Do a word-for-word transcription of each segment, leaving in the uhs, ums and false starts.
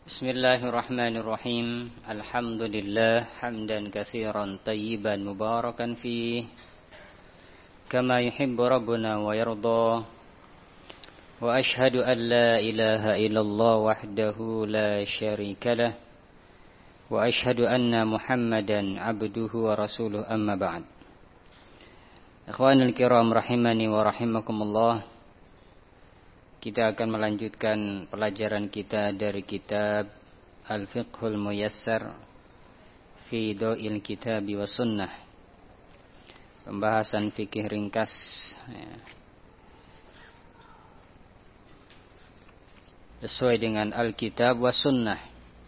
Bismillahirrahmanirrahim. Alhamdulillah hamdan katsiran tayyiban mubarakan fih kama yuhibbu rabbuna wa yarda. Wa ashhadu an la ilaha illallah wahdahu la syarika lah. Wa ashhadu anna Muhammadan abduhu wa rasuluh, amma ba'd. Ikhwanul kiram rahimani wa rahimakumullah. Kita akan melanjutkan pelajaran kita dari kitab Al-Fiqhul Muyassar fi Daw'il Kitab wa Sunnah. Pembahasan fikih ringkas ya, sesuai dengan Al-Kitab wa Sunnah.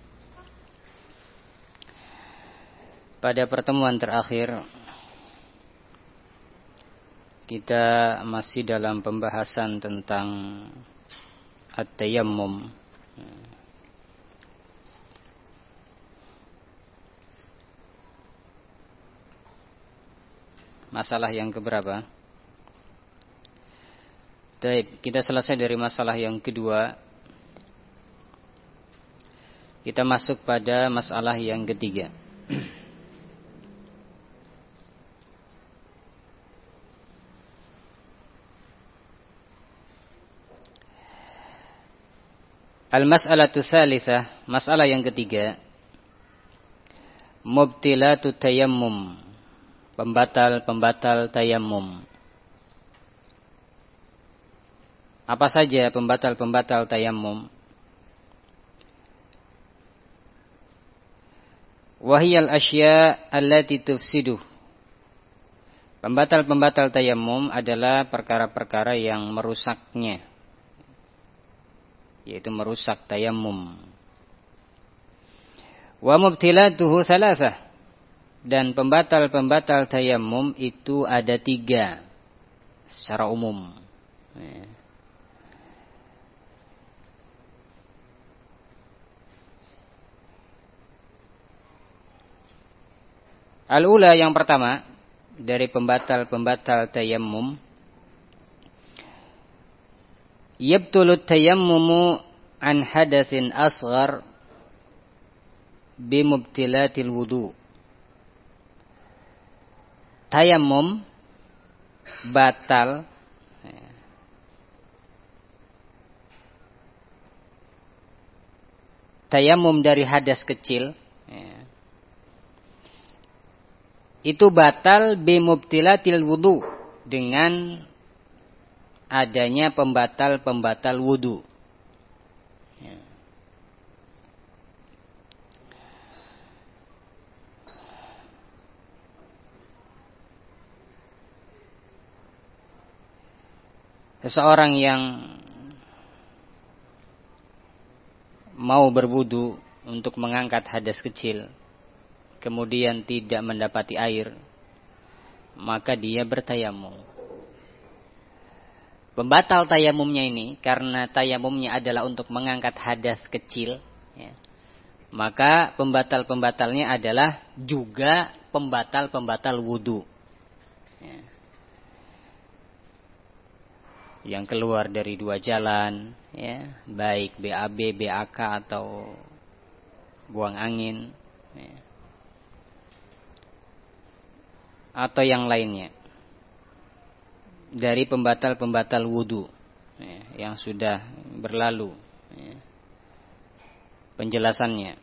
Pada pertemuan terakhir kita masih dalam pembahasan tentang at-tayammum. Masalah yang keberapa? Baik, kita selesai dari masalah yang kedua. Kita masuk pada masalah yang ketiga. Al-mas'alatu tsalitsah, masalah yang ketiga. Mubtilatu tayammum, pembatal-pembatal tayammum. Apa saja pembatal-pembatal tayammum? Wahiyal asya' allati tufsiduh. Pembatal-pembatal tayammum adalah perkara-perkara yang merusaknya, yaitu merusak tayammum. Wa mubtilatuhu thalathah, dan pembatal-pembatal tayammum itu ada tiga secara umum. Al-ula, yang pertama dari pembatal-pembatal tayammum, yabtulut tayammumu an hadatsin asghar bimubtilatil wudu. Tayammum batal tayammum dari hadas kecil itu batal bimubtilatil wudu, dengan adanya pembatal-pembatal wudu. Ya. Seseorang yang mau berwudu untuk mengangkat hadas kecil, kemudian tidak mendapati air, maka dia bertayamum. Pembatal tayamumnya ini, karena tayamumnya adalah untuk mengangkat hadas kecil, ya, maka pembatal-pembatalnya adalah juga pembatal-pembatal wudu, ya, yang keluar dari dua jalan, ya, baik B A B, B A K atau buang angin, ya, atau yang lainnya dari pembatal-pembatal wudu, ya, yang sudah berlalu, ya, penjelasannya.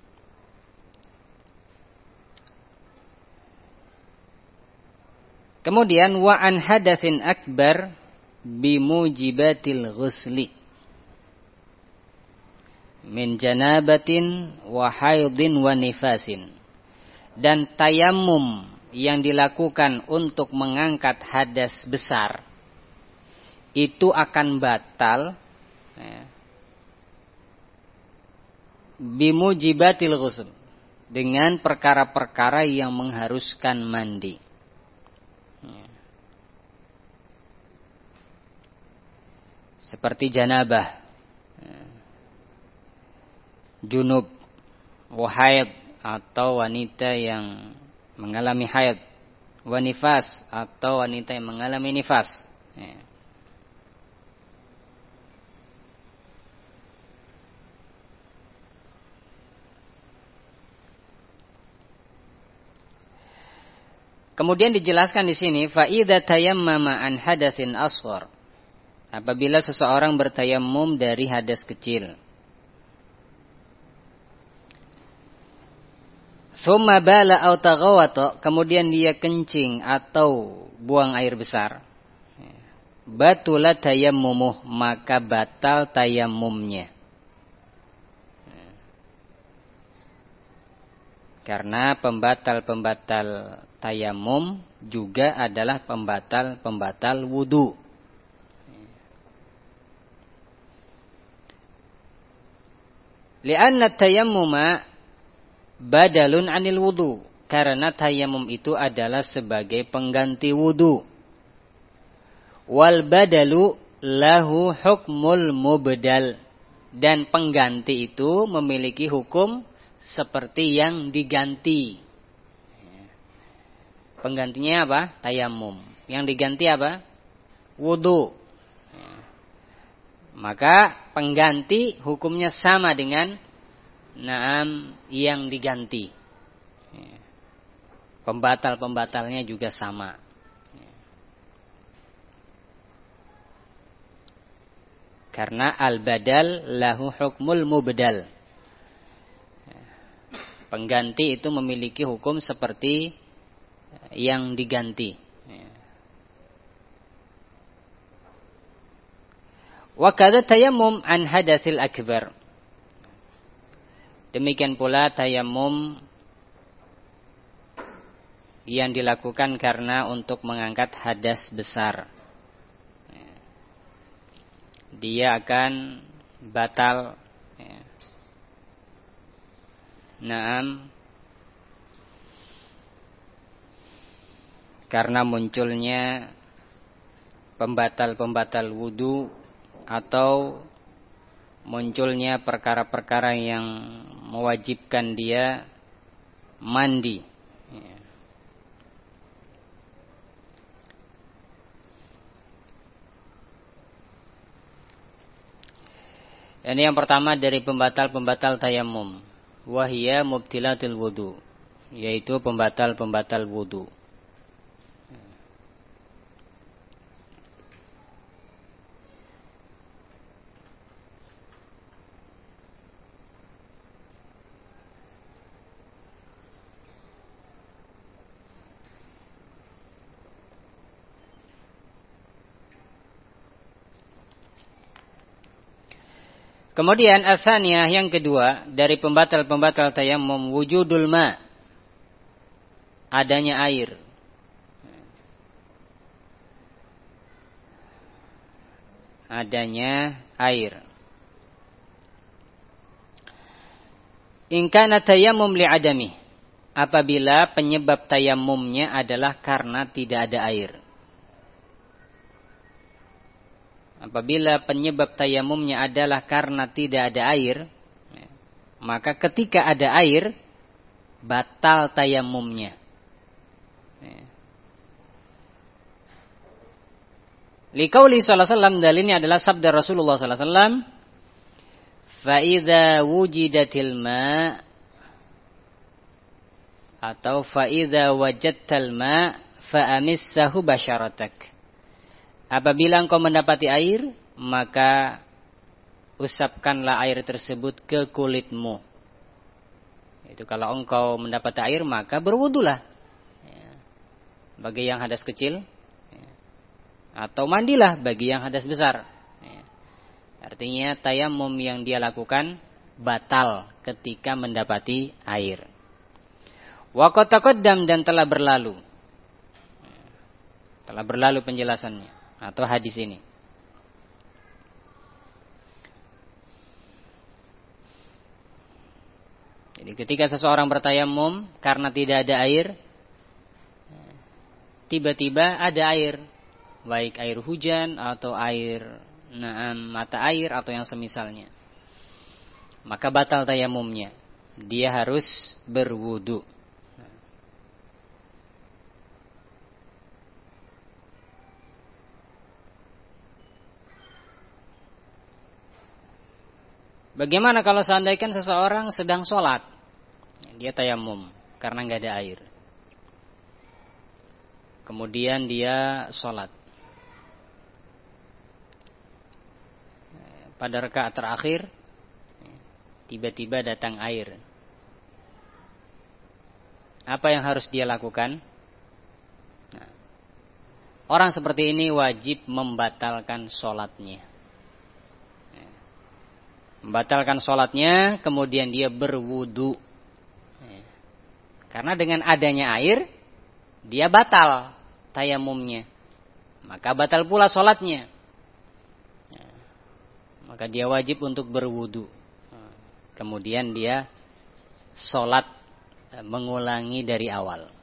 Kemudian wa an hadatsin akbar bimujibatil ghusli min janabatin wa haidin wa nifasin, dan tayammum yang dilakukan untuk mengangkat hadas besar itu akan batal ya, bimujibatil ghusl, dengan perkara-perkara yang mengharuskan mandi, ya, seperti janabah, ya, junub, wahaid atau wanita yang mengalami haid, wanifas atau wanita yang mengalami nifas, ya. Kemudian dijelaskan di sini fa idza tayammama an hadatsin asghar. Apabila seseorang bertayammum dari hadas kecil. Tsumma bala aw taghawata, kemudian dia kencing atau buang air besar. Batula tayammumuh, maka batal tayammumnya. Karena pembatal-pembatal tayammum juga adalah pembatal-pembatal wudu. Li'anna tayammuma badalun anil wudu. Karena tayammum itu adalah sebagai pengganti wudu. Wal badalu lahu hukmul mubdal. Dan pengganti itu memiliki hukum seperti yang diganti. Penggantinya apa? Tayammum. Yang diganti apa? Wudu. Maka pengganti hukumnya sama dengan naam yang diganti. Pembatal-pembatalnya juga sama. Karena al-badal lahu hukmul mubdal. Pengganti itu memiliki hukum seperti yang diganti. Wa kadza tayammum an hadatsil akbar. Demikian pula tayammum yang dilakukan karena untuk mengangkat hadas besar. Dia akan batal. Naam, karena munculnya pembatal-pembatal wudu atau munculnya perkara-perkara yang mewajibkan dia mandi. Ini yang pertama dari pembatal-pembatal tayammum. Wahia mubtilatil wudu, yaitu pembatal-pembatal wudu. Kemudian asaniyah yang kedua dari pembatal-pembatal tayammum wujudul ma, adanya air. Adanya air. In kana tayammum li'adami, apabila penyebab tayammumnya adalah karena tidak ada air. Apabila penyebab tayamumnya adalah karena tidak ada air, maka ketika ada air, batal tayamumnya. Liqauli sallallahu alaihi wasallam, dalilnya adalah sabda Rasulullah sallallahu alaihi wasallam, fa idza wujidatil ma, atau fa idza wajadtal ma fa amissahu basyaratak. Apabila engkau mendapati air, maka usapkanlah air tersebut ke kulitmu. Itu kalau engkau mendapat air, maka berwudulah. Bagi yang hadas kecil, atau mandilah bagi yang hadas besar. Artinya tayammum yang dia lakukan batal ketika mendapati air. Wa qad taqaddam, dan telah berlalu. Telah berlalu penjelasannya atau hadis ini. Jadi ketika seseorang bertayammum karena tidak ada air, tiba-tiba ada air, baik air hujan atau air naam mata air atau yang semisalnya, maka batal tayammumnya. Dia harus berwudu. Bagaimana kalau seandainya seseorang sedang sholat, dia tayammum karena nggak ada air. kemudian dia sholat. Pada rakaat terakhir tiba-tiba datang air. Apa yang harus dia lakukan? Nah, orang seperti ini wajib membatalkan sholatnya. Membatalkan sholatnya, kemudian dia berwudu. Karena dengan adanya air, dia batal tayamumnya. Maka batal pula sholatnya. Maka dia wajib untuk berwudu. Kemudian dia sholat mengulangi dari awal.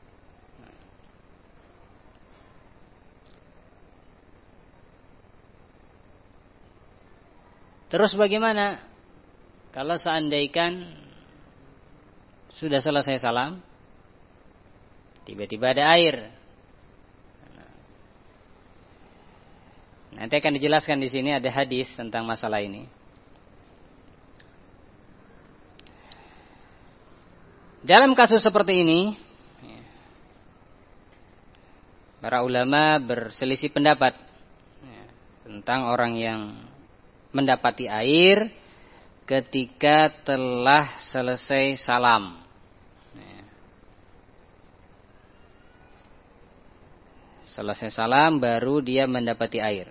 Terus bagaimana kalau seandainya sudah selesai salam, tiba-tiba ada air? Nanti akan dijelaskan di sini, ada hadis tentang masalah ini. Dalam kasus seperti ini, para ulama berselisih pendapat tentang orang yang mendapati air ketika telah selesai salam. Selesai salam baru dia mendapati air.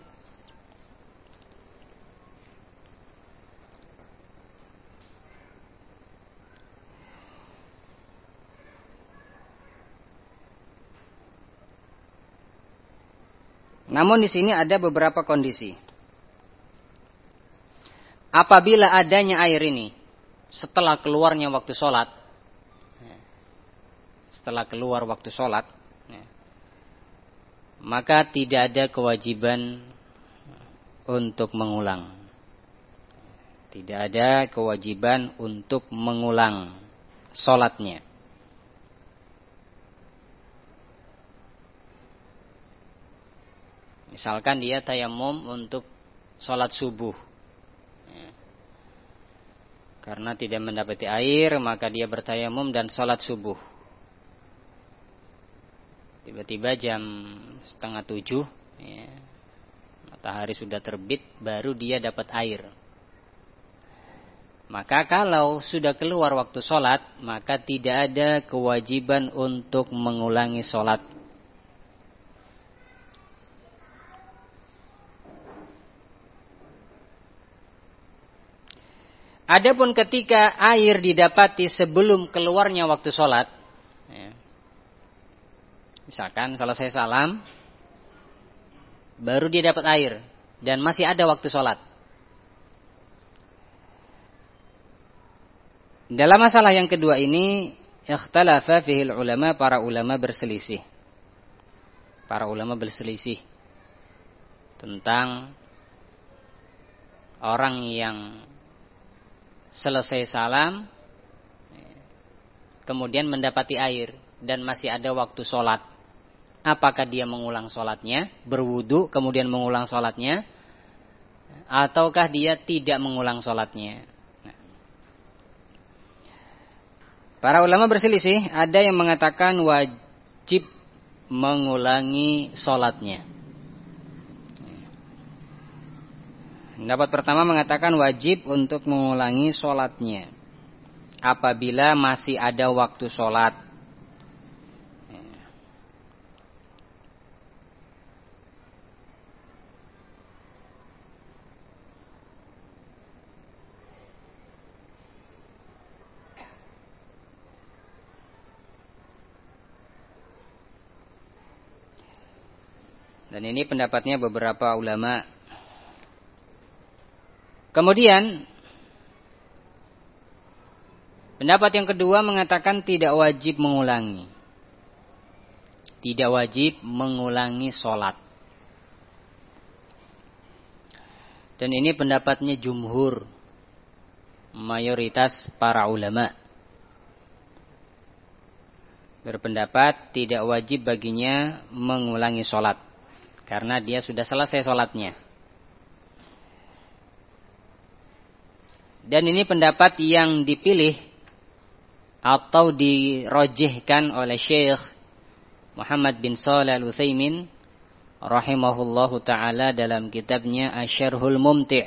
Namun di sini ada beberapa kondisi. Apabila adanya air ini setelah keluarnya waktu sholat, setelah keluar waktu sholat, maka tidak ada kewajiban untuk mengulang. Tidak ada kewajiban untuk mengulang sholatnya. Misalkan dia tayamum untuk sholat subuh. Karena tidak mendapati air, maka dia bertayamum dan sholat subuh. Tiba-tiba jam setengah tujuh, ya, matahari sudah terbit, baru dia dapat air. Maka kalau sudah keluar waktu sholat, maka tidak ada kewajiban untuk mengulangi sholat. Adapun ketika air didapati sebelum keluarnya waktu sholat, ya, misalkan selesai salam, baru dia dapat air dan masih ada waktu sholat. Dalam masalah yang kedua ini, ikhtalafa fihil ulama, para ulama berselisih. Para ulama berselisih tentang orang yang selesai salam kemudian mendapati air dan masih ada waktu sholat. Apakah dia mengulang sholatnya, berwudu kemudian mengulang sholatnya, ataukah dia tidak mengulang sholatnya? Para ulama berselisih. Ada yang mengatakan wajib mengulangi sholatnya. Pendapat pertama mengatakan wajib untuk mengulangi sholatnya apabila masih ada waktu sholat. Dan ini pendapatnya beberapa ulama. Kemudian pendapat yang kedua mengatakan tidak wajib mengulangi. Tidak wajib mengulangi sholat. Dan ini pendapatnya jumhur, mayoritas para ulama. Berpendapat tidak wajib baginya mengulangi sholat, karena dia sudah selesai sholatnya. Dan ini pendapat yang dipilih atau dirojihkan oleh Syekh Muhammad bin Shalih Al-Utsaimin rahimahullahu taala dalam kitabnya Asy-Syarhul Mumti',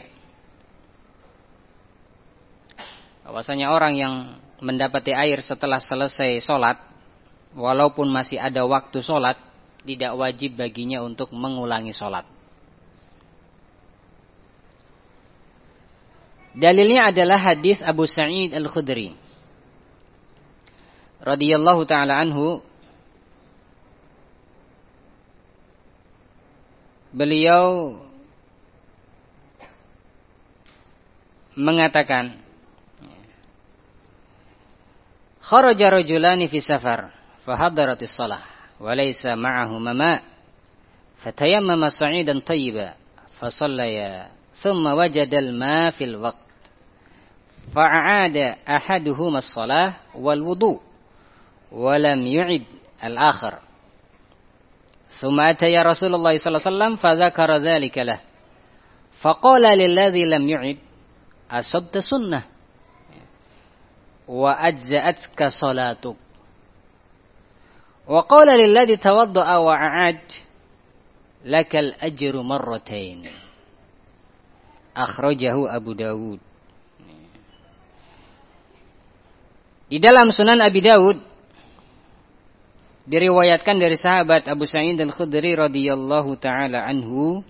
bahwasanya orang yang mendapati air setelah selesai sholat, walaupun masih ada waktu sholat, tidak wajib baginya untuk mengulangi sholat. Dalilnya adalah hadis Abu Sa'id Al-Khudri radhiyallahu taala anhu. Beliau mengatakan, kharaja rajulani fi safar fahadaratis shalah wa laysa ma'ahuma ma' fatayammama sa'idan tayyiban fasallaya thumma wajada al-ma' fil waqt fa'ada ahaduhuma as-shalah wal wudu' wa lam yu'id al-akhar. ثم أتى رسول الله صلى الله عليه وسلم فذكر ذلك له فقال للذي لم يعد أصبت سنة وأجزأتك صلاتك وقال للذي توضأ وأعاد لك الأجر مرتين أخرجه أبو داود. Di dalam Sunan Abi Daud diriwayatkan dari sahabat Abu Sa'id Al-Khudri radhiyallahu taala anhu,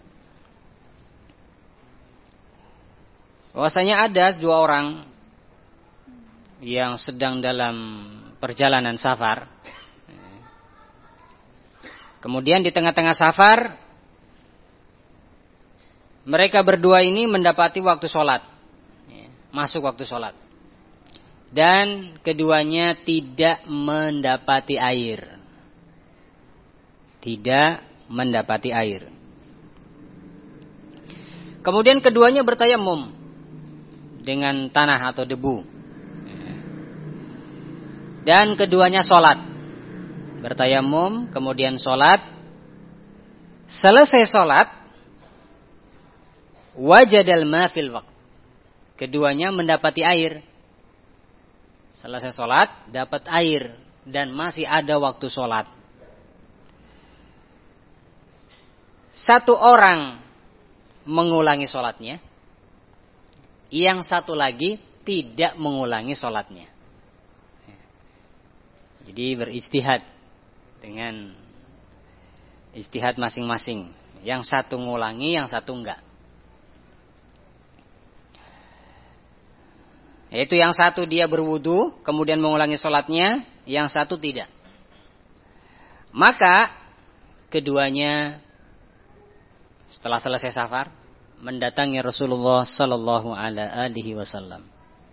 bahwasanya ada dua orang yang sedang dalam perjalanan safar. Kemudian di tengah-tengah safar, mereka berdua ini mendapati waktu sholat, masuk waktu sholat, dan keduanya tidak mendapati air. Tidak mendapati air. Kemudian keduanya bertayamum dengan tanah atau debu. Dan keduanya sholat. Bertayamum, kemudian sholat. Selesai sholat, wajadal ma fil waqt. Keduanya mendapati air. Selesai sholat, dapat air. Dan masih ada waktu sholat. Satu orang mengulangi sholatnya, yang satu lagi tidak mengulangi sholatnya. Jadi beristihad dengan istihad masing-masing. Yang satu mengulangi, yang satu enggak. Yaitu yang satu dia berwudu, kemudian mengulangi sholatnya, yang satu tidak. Maka keduanya setelah selesai safar mendatangi Rasulullah sallallahu alaihi wasallam.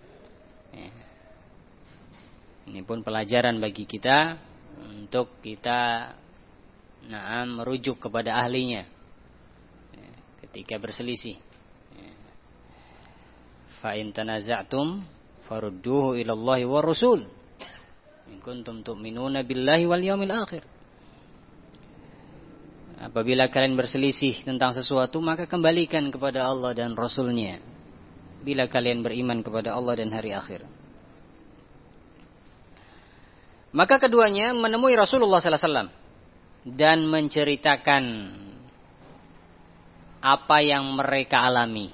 Ini pun pelajaran bagi kita untuk kita nah, merujuk kepada ahlinya ketika berselisih. Fa in tanaza'tum farudduhu ila Allahi war Rasul in kuntum tu'minuna billahi wal yawmil akhir. Apabila kalian berselisih tentang sesuatu, maka kembalikan kepada Allah dan Rasulnya. Bila kalian beriman kepada Allah dan hari akhir. Maka keduanya menemui Rasulullah sallallahu alaihi wasallam dan menceritakan apa yang mereka alami.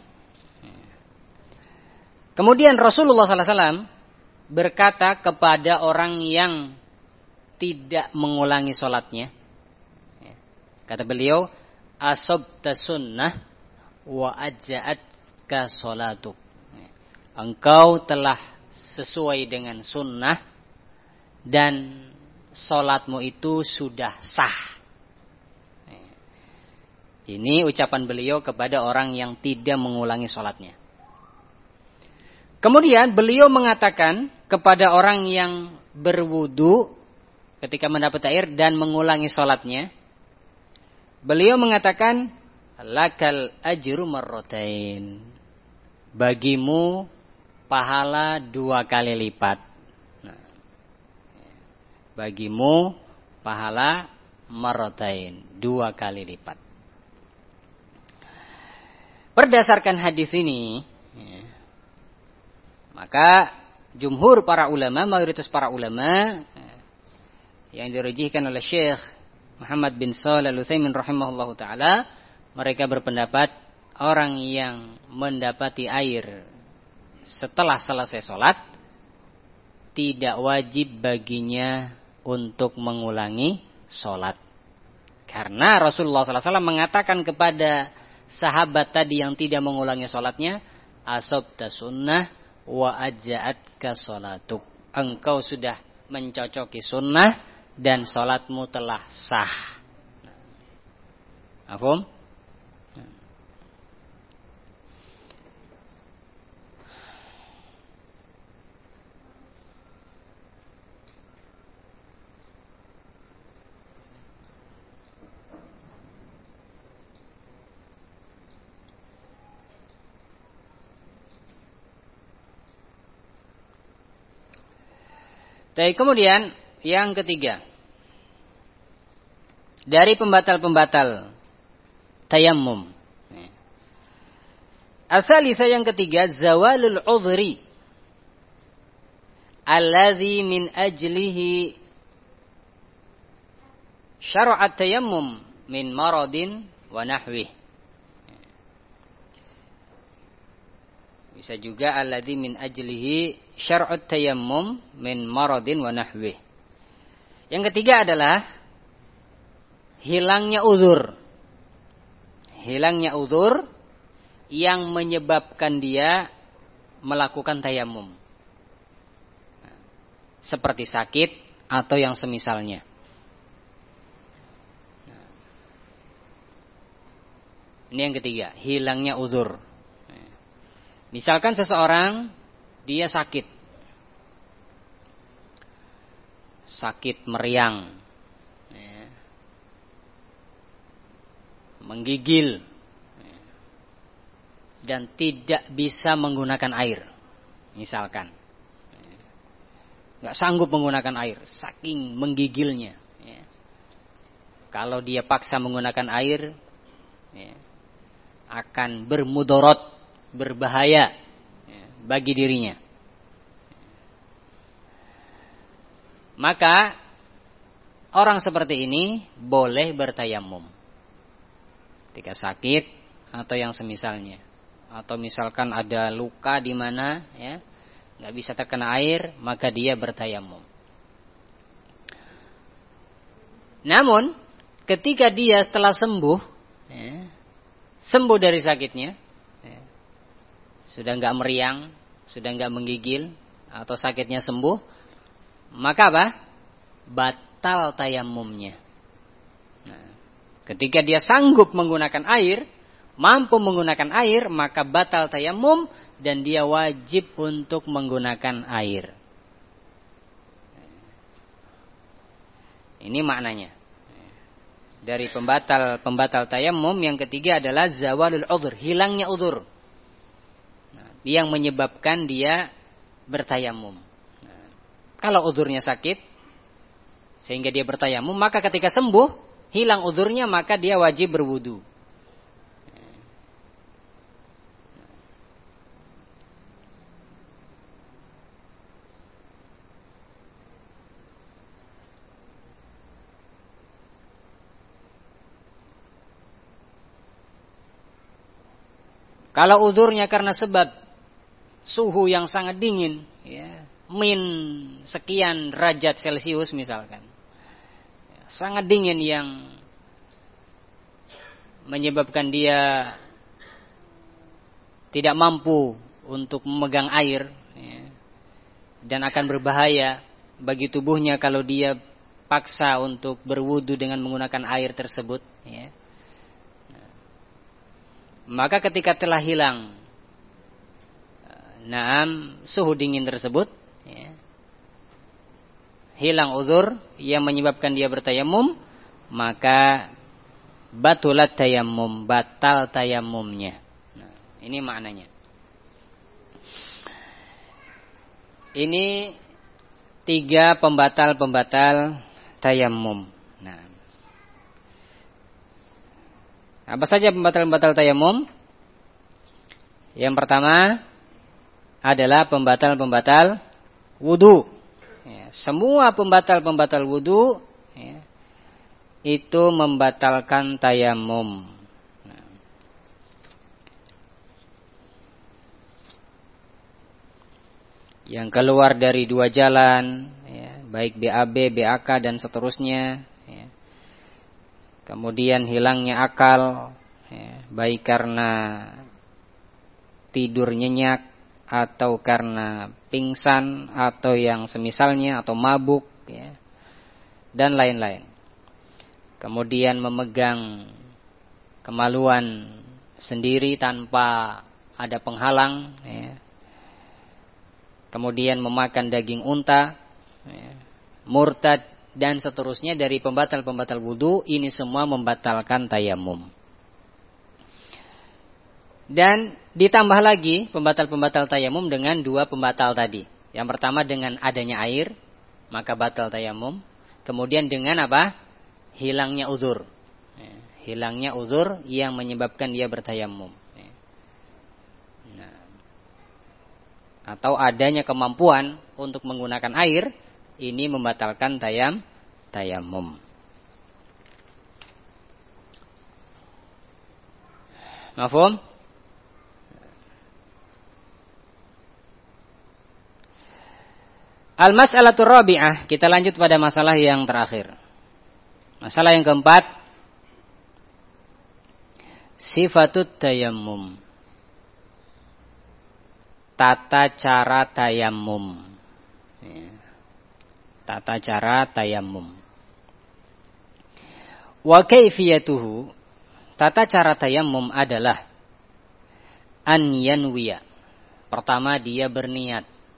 Kemudian Rasulullah sallallahu alaihi wasallam berkata kepada orang yang tidak mengulangi sholatnya. Kata beliau, asabta sunnah wa ajza'atka sholatuk. Engkau telah sesuai dengan sunnah dan sholatmu itu sudah sah. Ini ucapan beliau kepada orang yang tidak mengulangi sholatnya. Kemudian beliau mengatakan kepada orang yang berwudu ketika mendapat air dan mengulangi sholatnya. Beliau mengatakan, lakal ajru marratain. Bagimu pahala dua kali lipat. Nah, bagimu pahala marratain, dua kali lipat. Berdasarkan hadis ini, ya, maka jumhur para ulama, mayoritas para ulama, ya, yang dirujihkan oleh Syekh Muhammad bin Shalih Al-Utsaimin rahimahullahu taala, mereka berpendapat orang yang mendapati air setelah selesai sholat tidak wajib baginya untuk mengulangi sholat. Karena Rasulullah sallallahu alaihi wasallam mengatakan kepada sahabat tadi yang tidak mengulangi sholatnya, asabta sunnah wa aja'atka sholatuk. Engkau sudah mencocoki sunnah dan sholatmu telah sah. Paham? Baik, kemudian yang ketiga, dari pembatal-pembatal tayammum. Asalisa yang ketiga, zawalul udhri alladhi min ajlihi syara'at tayammum min maradin wa nahwih. Bisa juga alladhi min ajlihi syar'ut tayammum min maradin wa nahwih. Yang ketiga adalah hilangnya uzur. Hilangnya uzur yang menyebabkan dia melakukan tayammum. Seperti sakit atau yang semisalnya. Ini yang ketiga, hilangnya uzur. Misalkan seseorang dia sakit. Sakit meriang. Ya. Menggigil. Ya. Dan tidak bisa menggunakan air. Misalkan. Ya. Gak sanggup menggunakan air. Saking menggigilnya. Ya. Kalau dia paksa menggunakan air. Ya, akan bermudorot. Berbahaya bagi dirinya. Maka orang seperti ini boleh bertayamum ketika sakit atau yang semisalnya. Atau misalkan ada luka di mana ya nggak bisa terkena air, maka dia bertayamum. Namun ketika dia telah sembuh, ya, sembuh dari sakitnya, sudah enggak meriang, sudah enggak menggigil, atau sakitnya sembuh, maka apa? Batal tayamumnya. Nah, ketika dia sanggup menggunakan air, mampu menggunakan air, maka batal tayamum dan dia wajib untuk menggunakan air. Ini maknanya. Dari pembatal-pembatal tayamum yang ketiga adalah zawalul udhur, hilangnya udhur. Yang menyebabkan dia bertayamum. Nah, kalau udhurnya sakit sehingga dia bertayamum, maka ketika sembuh hilang udhurnya, maka dia wajib berwudu. Kalau udhurnya karena sebab suhu yang sangat dingin, ya, min sekian derajat Celcius misalkan, sangat dingin yang menyebabkan dia tidak mampu untuk memegang air, ya, dan akan berbahaya bagi tubuhnya kalau dia paksa untuk berwudu dengan menggunakan air tersebut, ya. Maka ketika telah hilang naam suhu dingin tersebut, ya, hilang uzur yang menyebabkan dia bertayamum, maka batulat tayamum, batal tayamumnya. Nah, ini maknanya. Ini tiga pembatal-pembatal tayamum. Nah, apa saja pembatal-pembatal tayamum? Yang pertama adalah pembatal-pembatal wudu. Ya, semua pembatal-pembatal wudu, ya, itu membatalkan tayamum. Yang keluar dari dua jalan, ya, baik B A B, B A K dan seterusnya, ya. Kemudian hilangnya akal, ya, baik karena tidur nyenyak atau karena pingsan atau yang semisalnya atau mabuk, ya, dan lain-lain. Kemudian memegang kemaluan sendiri tanpa ada penghalang, ya. Kemudian memakan daging unta, ya, murtad dan seterusnya dari pembatal-pembatal wudu, ini semua membatalkan tayamum. Dan ditambah lagi pembatal-pembatal tayamum dengan dua pembatal tadi. Yang pertama dengan adanya air, maka batal tayamum. Kemudian dengan apa? Hilangnya uzur. Ya, hilangnya uzur yang menyebabkan dia bertayamum. Ya. Nah, atau adanya kemampuan untuk menggunakan air, ini membatalkan tayam tayamum. Mafhum? Al-mas'alatur rabi'ah, kita lanjut pada masalah yang terakhir. Masalah yang keempat, sifatut tayammum. Tata cara tayamum. Ya. Tata cara tayamum. Wa kaifiyatuhu, tata cara tayamum adalah an yanwiya. Pertama dia berniat.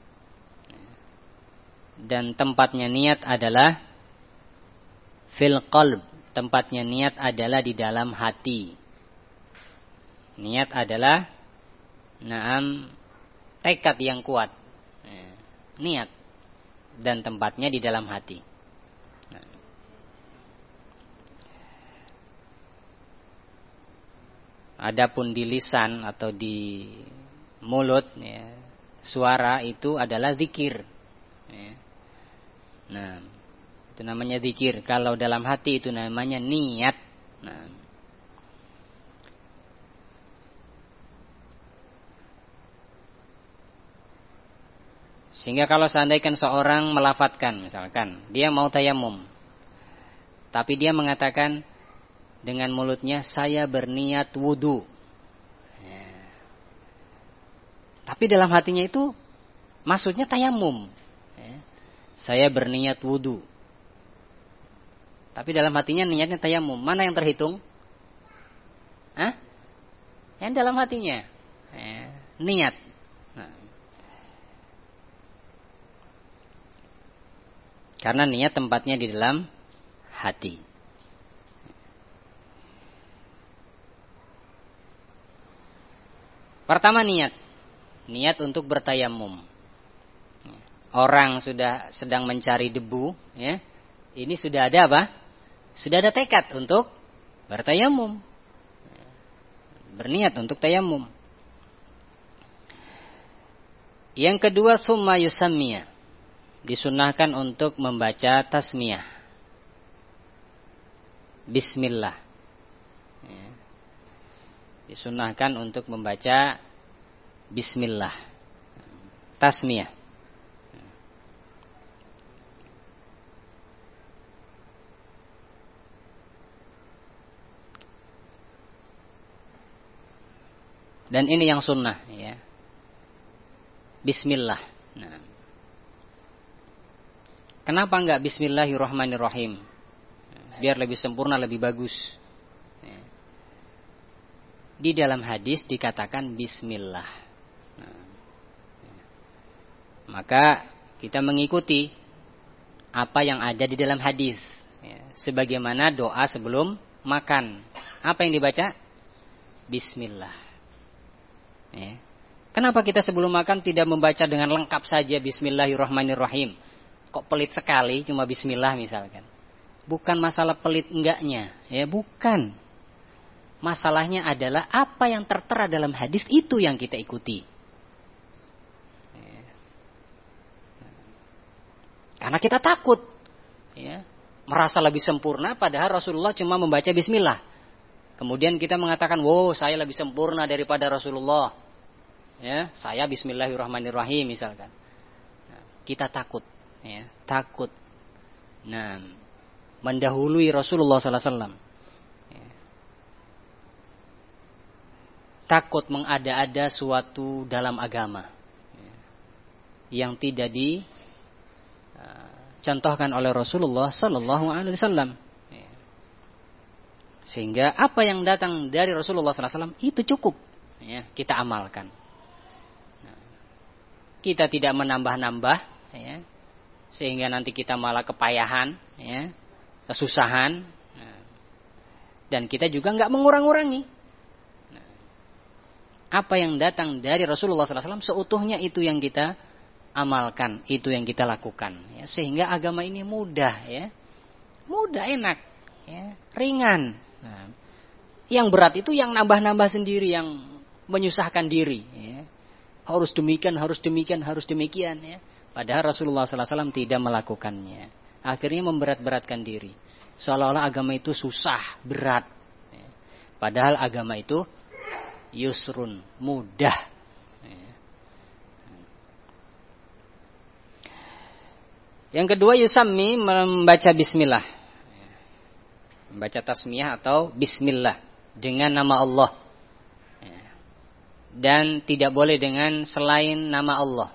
Dan tempatnya niat adalah fil qalb. Tempatnya niat adalah di dalam hati. Niat adalah naam tekad yang kuat. Niat. Dan tempatnya di dalam hati. Adapun di lisan atau di mulut, ya, suara itu adalah zikir. Ya. Nah, itu namanya zikir. Kalau dalam hati itu namanya niat. Nah. Sehingga kalau seandainya seorang melafatkan, misalkan dia mau tayamum, tapi dia mengatakan dengan mulutnya, saya berniat wudu. Ya. Tapi dalam hatinya itu maksudnya tayamum. Ya. Saya berniat wudu. Tapi dalam hatinya niatnya tayamum. Mana yang terhitung? Hah? Yang dalam hatinya. Ya. Niat. Nah. Karena niat tempatnya di dalam hati. Pertama niat. Niat untuk bertayamum. Orang sudah sedang mencari debu, ya. Ini sudah ada apa? Sudah ada tekad untuk bertayamum. Berniat untuk tayamum. Yang kedua, summa yusammiyah. Disunnahkan untuk membaca tasmiyah. Bismillah. Ya. Disunnahkan untuk membaca bismillah. Tasmiyah. Dan ini yang sunnah, ya. Bismillah. Nah. Kenapa enggak Bismillahirrahmanirrahim? Biar lebih sempurna, lebih bagus. Ya. Di dalam hadis dikatakan Bismillah. Nah. Ya. Maka kita mengikuti apa yang ada di dalam hadis. Ya. Sebagaimana doa sebelum makan. Apa yang dibaca? Bismillah. Ya. Kenapa kita sebelum makan tidak membaca dengan lengkap saja Bismillahirrahmanirrahim? Kok pelit sekali cuma Bismillah misalkan? Bukan masalah pelit enggaknya, ya bukan. Masalahnya adalah apa yang tertera dalam hadis itu yang kita ikuti. Ya. Karena kita takut, ya. merasa lebih sempurna, padahal Rasulullah cuma membaca bismillah. Kemudian kita mengatakan, wow, saya lebih sempurna daripada Rasulullah. Ya, saya bismillahirrahmanirrahim misalkan. Nah, kita takut, ya, takut. Nah, mendahului Rasulullah sallallahu alaihi wasallam. Ya. Takut mengada-ada suatu dalam agama, ya, yang tidak di contohkan oleh Rasulullah sallallahu alaihi wasallam. Sehingga apa yang datang dari Rasulullah sallallahu alaihi wasallam itu cukup, ya, kita amalkan. Nah, kita tidak menambah-nambah, ya, sehingga nanti kita malah kepayahan, ya, kesusahan. Nah, dan kita juga nggak mengurang-urangi. Nah, apa yang datang dari Rasulullah sallallahu alaihi wasallam seutuhnya itu yang kita amalkan, itu yang kita lakukan, ya, sehingga agama ini mudah, ya, mudah, enak, ya, ringan. Nah, yang berat itu yang nambah-nambah sendiri, yang menyusahkan diri, ya. Harus demikian, harus demikian, harus demikian, ya. Padahal Rasulullah sallallahu alaihi wasallam tidak melakukannya. Akhirnya memberat-beratkan diri, seolah-olah agama itu susah, berat, ya. Padahal agama itu yusrun, mudah. Yang kedua, yusammi, membaca bismillah. Membaca tasmiyah atau bismillah dengan nama Allah. Dan tidak boleh dengan selain nama Allah.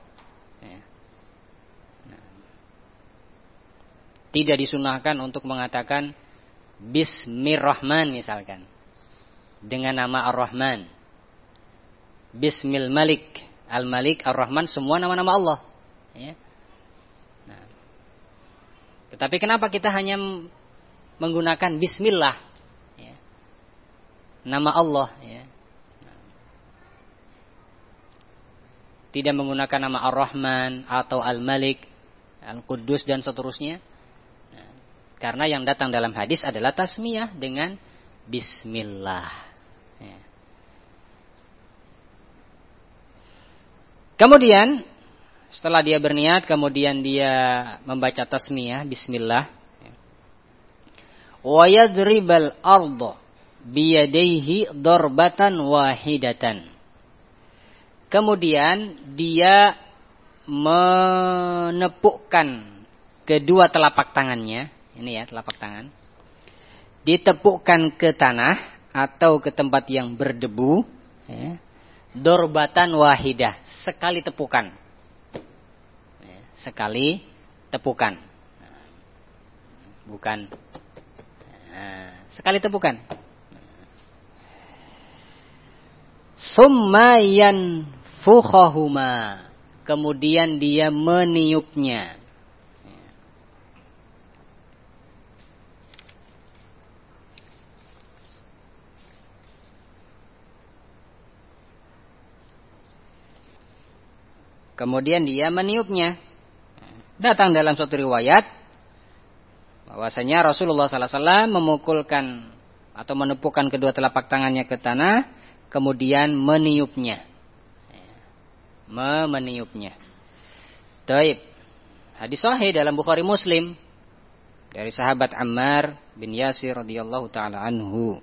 Tidak disunahkan untuk mengatakan Bismillahirrahman misalkan, dengan nama Ar-Rahman. Bismil Malik, Al-Malik, Ar-Rahman, semua nama-nama Allah, ya. Tetapi kenapa kita hanya menggunakan bismillah, ya, nama Allah, ya. Tidak menggunakan nama Ar-Rahman atau Al-Malik, Al-Quddus dan seterusnya. Nah, karena yang datang dalam hadis adalah tasmiyah dengan bismillah, ya. Kemudian setelah dia berniat, kemudian dia membaca tasmiyah, bismillah. Wa yadribal arda biyadaihi darbatan wahidatan. Kemudian dia menepukkan kedua telapak tangannya. Ini ya, telapak tangan. Ditepukkan ke tanah atau ke tempat yang berdebu. Ya. Darbatan wahidah. Sekali tepukan. Sekali tepukan, bukan, nah, sekali tepukan. Summa yanfukhahuma, kemudian dia meniupnya. Kemudian dia meniupnya. Datang dalam suatu riwayat bahwasanya Rasulullah sallallahu alaihi wasallam memukulkan atau menepukkan kedua telapak tangannya ke tanah, kemudian meniupnya. Meniupnya. Taib. Hadis sahih dalam Bukhari Muslim dari sahabat Ammar bin Yasir radhiyallahu taala anhu.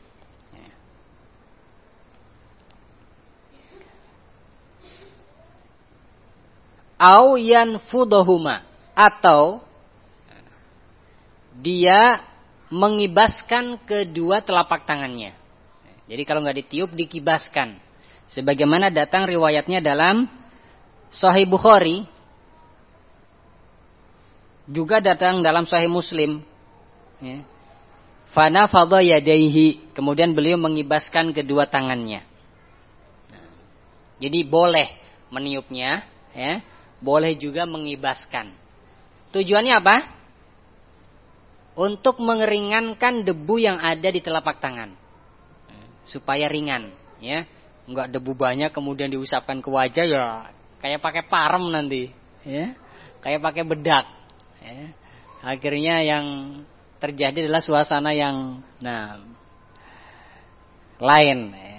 Au yanfudhuma, atau dia mengibaskan kedua telapak tangannya. Jadi kalau nggak ditiup, dikibaskan. Sebagaimana datang riwayatnya dalam Sahih Bukhari, juga datang dalam Sahih Muslim. Fana fadha yadaihi, kemudian beliau mengibaskan kedua tangannya. Jadi boleh meniupnya, ya. Boleh juga mengibaskan. Tujuannya apa? Untuk mengeringankan debu yang ada di telapak tangan, supaya ringan, ya. Enggak debu banyak kemudian diusapkan ke wajah, ya kayak pakai parem nanti, ya. Kayak pakai bedak, ya. Akhirnya yang terjadi adalah suasana yang nah lain, ya.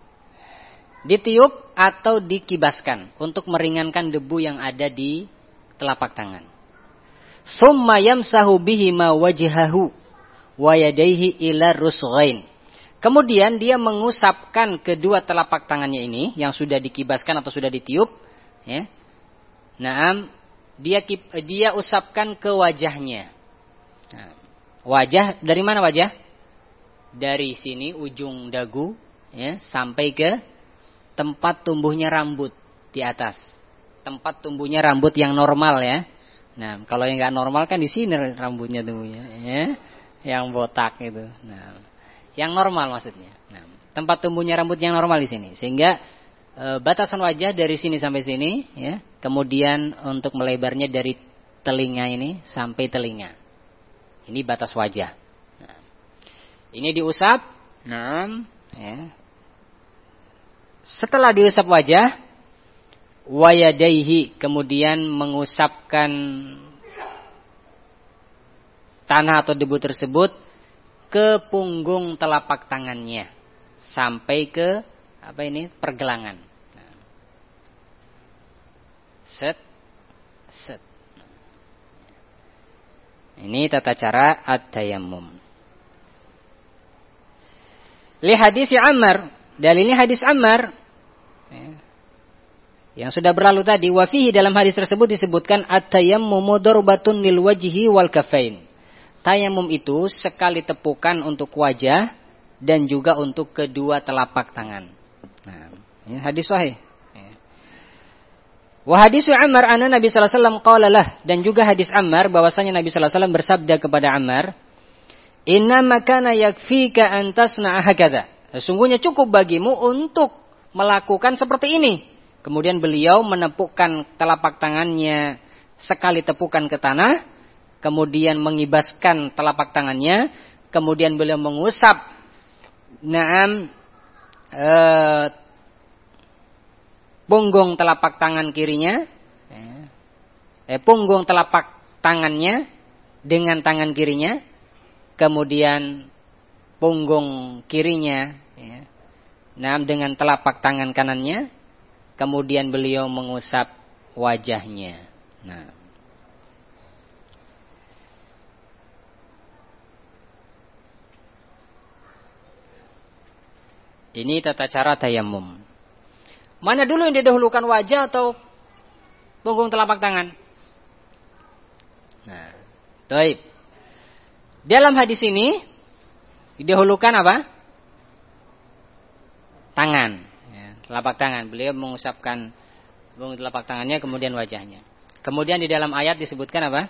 Ditiup atau dikibaskan untuk meringankan debu yang ada di telapak tangan. Tsumma yamsahu bihima wajhahu wa yadayhi ila rusghain. Kemudian dia mengusapkan kedua telapak tangannya ini yang sudah dikibaskan atau sudah ditiup, ya. Naam, dia dia usapkan ke wajahnya. Nah, wajah dari mana wajah? Dari sini ujung dagu, ya, sampai ke tempat tumbuhnya rambut di atas. Tempat tumbuhnya rambut yang normal, ya. Nah, kalau yang nggak normal kan di sini rambutnya tumbuhnya, ya, yang botak itu. Nah, yang normal maksudnya. Nah, tempat tumbuhnya rambut yang normal di sini, sehingga e, batasan wajah dari sini sampai sini, ya. Kemudian untuk melebarnya dari telinga ini sampai telinga. Ini batas wajah. Nah, ini diusap. Nah, ya. Setelah diusap wajah, wayadaihi, kemudian mengusapkan tanah atau debu tersebut ke punggung telapak tangannya sampai ke apa ini pergelangan. Nah. Set, set. Ini tata cara at-tayammum. Li hadis Ammar, dalilnya hadis Ammar. Ya. Yang sudah berlalu tadi, wa fihi, dalam hadis tersebut disebutkan at-tayammumu darbatun lil wajhi wal kafain. Tayamum itu sekali tepukan untuk wajah dan juga untuk kedua telapak tangan. Nah, ini hadis sahih. Ya. Wa hadis Ammar anna Nabi sallallahu alaihi wasallam qala lah, dan juga hadis Ammar bahwasanya Nabi sallallahu alaihi wasallam bersabda kepada Ammar, "Inna makana yakfika an tasna'a hakadha." Sesungguhnya cukup bagimu untuk melakukan seperti ini. Kemudian beliau menepukkan telapak tangannya sekali tepukan ke tanah, kemudian mengibaskan telapak tangannya, kemudian beliau mengusap naam eh, punggung telapak tangan kirinya, eh, punggung telapak tangannya dengan tangan kirinya, kemudian punggung kirinya, ya, naam dengan telapak tangan kanannya. Kemudian beliau mengusap wajahnya. Nah, ini tata cara tayammum. Mana dulu yang didahulukan, wajah atau punggung telapak tangan? Nah, baik. Dalam hadis ini didahulukan apa? Tangan. Telapak tangan, beliau mengusapkan punggung telapak tangannya kemudian wajahnya. Kemudian di dalam ayat disebutkan apa?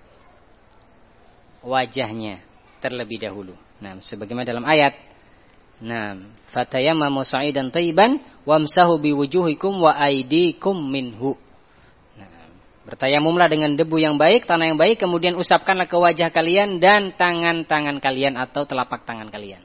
Wajahnya terlebih dahulu. Nah, sebagaimana dalam ayat, nah, fatayammamu sa'idan thayyiban wamsahu biwujuhikum wa aydikum minhu. Nah, bertayamumlah dengan debu yang baik, tanah yang baik, kemudian usapkanlah ke wajah kalian dan tangan-tangan kalian atau telapak tangan kalian.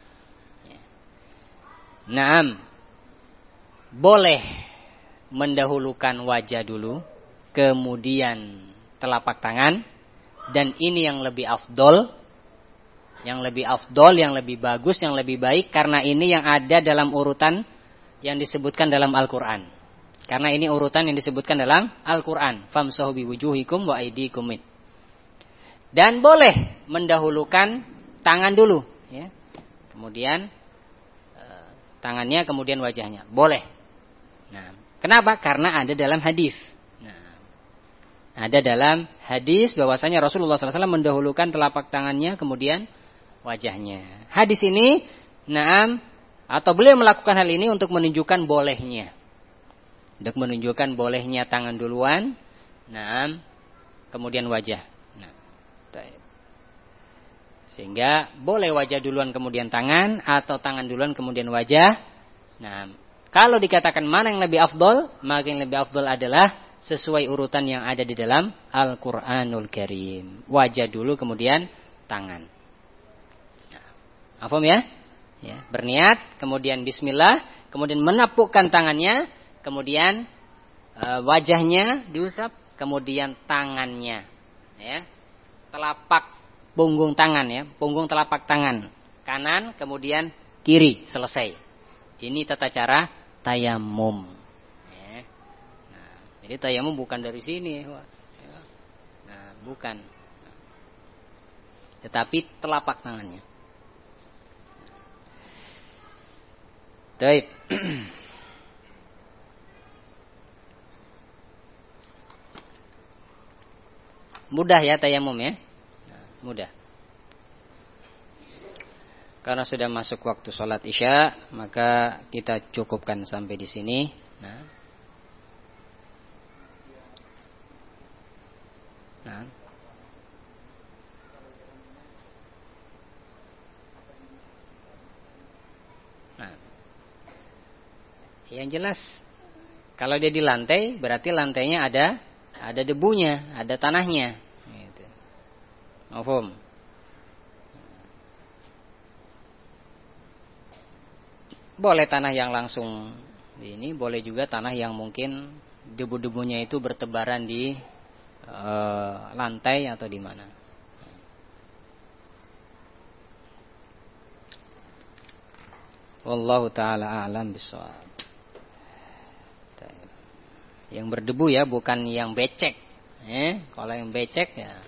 Naam. Boleh mendahulukan wajah dulu, kemudian telapak tangan, dan ini yang lebih afdol, yang lebih afdol, yang lebih bagus, yang lebih baik, karena ini yang ada dalam urutan yang disebutkan dalam Al-Quran. Karena ini urutan yang disebutkan dalam Al-Quran. Famsahu biwujuhikum wa aydikum. Dan boleh mendahulukan tangan dulu, ya. Kemudian eh, tangannya, kemudian wajahnya. Boleh. Nah, kenapa? Karena ada dalam hadis. Nah, ada dalam hadis bahwasanya Rasulullah sallallahu alaihi wasallam mendahulukan telapak tangannya kemudian wajahnya. Hadis ini, naam, atau beliau melakukan hal ini untuk menunjukkan bolehnya, untuk menunjukkan bolehnya tangan duluan, naam, kemudian wajah. Nah, sehingga boleh wajah duluan kemudian tangan, atau tangan duluan kemudian wajah. Nah, kalau dikatakan mana yang lebih afdol, maka yang lebih afdol adalah sesuai urutan yang ada di dalam Al-Quranul Karim. Wajah dulu kemudian tangan. Paham ya? Ya, berniat, kemudian bismillah, kemudian menapukkan tangannya, kemudian e, wajahnya diusap, kemudian tangannya, ya, telapak punggung tangan, ya, punggung telapak tangan kanan, kemudian kiri, selesai. Ini tata cara tayammum. Ya. Nah, jadi tayammum bukan dari sini, bukan. Tetapi telapak tangannya. Baik. Mudah ya tayamum ya. Mudah. Karena sudah masuk waktu sholat isya, maka kita cukupkan sampai di sini. Nah. Nah. Nah. Yang jelas, kalau dia di lantai, berarti lantainya ada ada debunya, ada tanahnya. Gitu. Mafhum? Boleh tanah yang langsung ini, boleh juga tanah yang mungkin debu-debunya itu bertebaran di e, lantai atau di mana. Wallahu taala a'lam bishawab. Yang berdebu ya, bukan yang becek. Eh, kalau yang becek ya,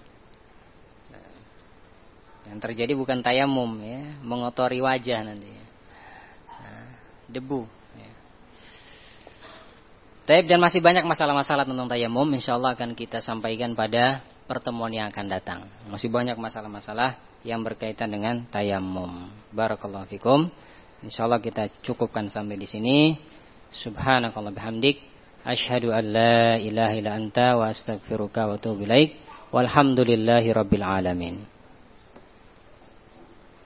yang terjadi bukan tayamum ya, mengotori wajah nanti. Nah, debu. Ya. Taib, dan masih banyak masalah-masalah tentang tayamum. Insyaallah akan kita sampaikan pada pertemuan yang akan datang. Masih banyak masalah-masalah yang berkaitan dengan tayamum. Barakallahu fikum. Insyaallah kita cukupkan sampai di sini. Subhanakallah bihamdik. Asyhadu an la ilaha illa anta wa astaghfiruka wa atubu ilaik. Walhamdulillahi rabbil alamin.